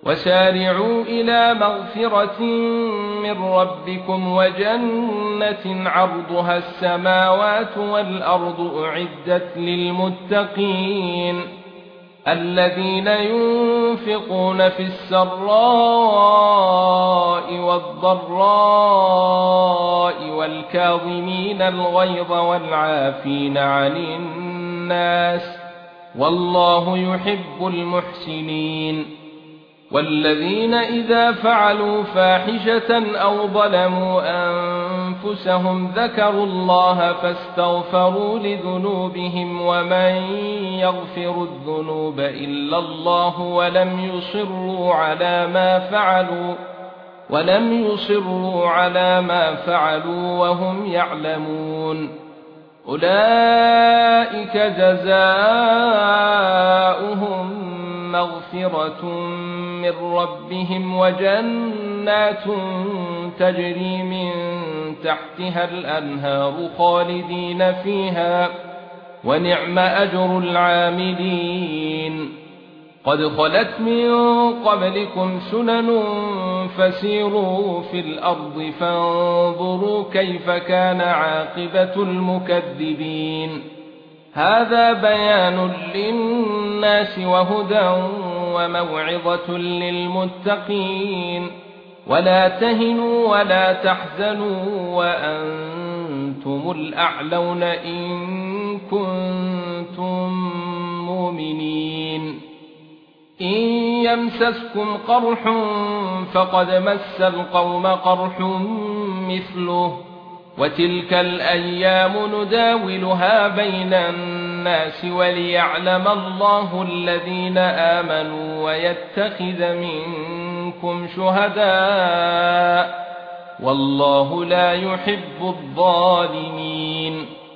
وسارعوا إلى مغفرة من ربكم وجنة عرضها السماوات والأرض أعدت للمتقين الذين ينفقون في السراء والضراء والكاظمين الغيظ والعافين عن الناس والله يحب المحسنين والذين إذا فعلوا فاحشة أو ظلموا أنفسهم ذكروا الله فاستغفروا لذنوبهم ومن يغفر الذنوب إلا الله ولم يصروا على ما فعلوا وهم يعلمون أولئك جزاؤهم مغفرة من ربهم وجنات تجري من تحتها الأنهار خالدين فيها ونعم أجر العاملين قد خلت من قبلكم سنن فسيروا في الأرض فانظروا كيف كان عاقبة المكذبين هذا بيان للناس وهدى وموعظة للمتقين ولا تهنوا ولا تحزنوا وأنتم الأعلون إن كنتم مؤمنين إن يمسسكم قرح فقد مس القوم قرح مثله وتلك الأيام نداولها بين الناس وليعلم الله الذين آمنوا ويتخذ منكم شهداء والله لا يحب الظالمين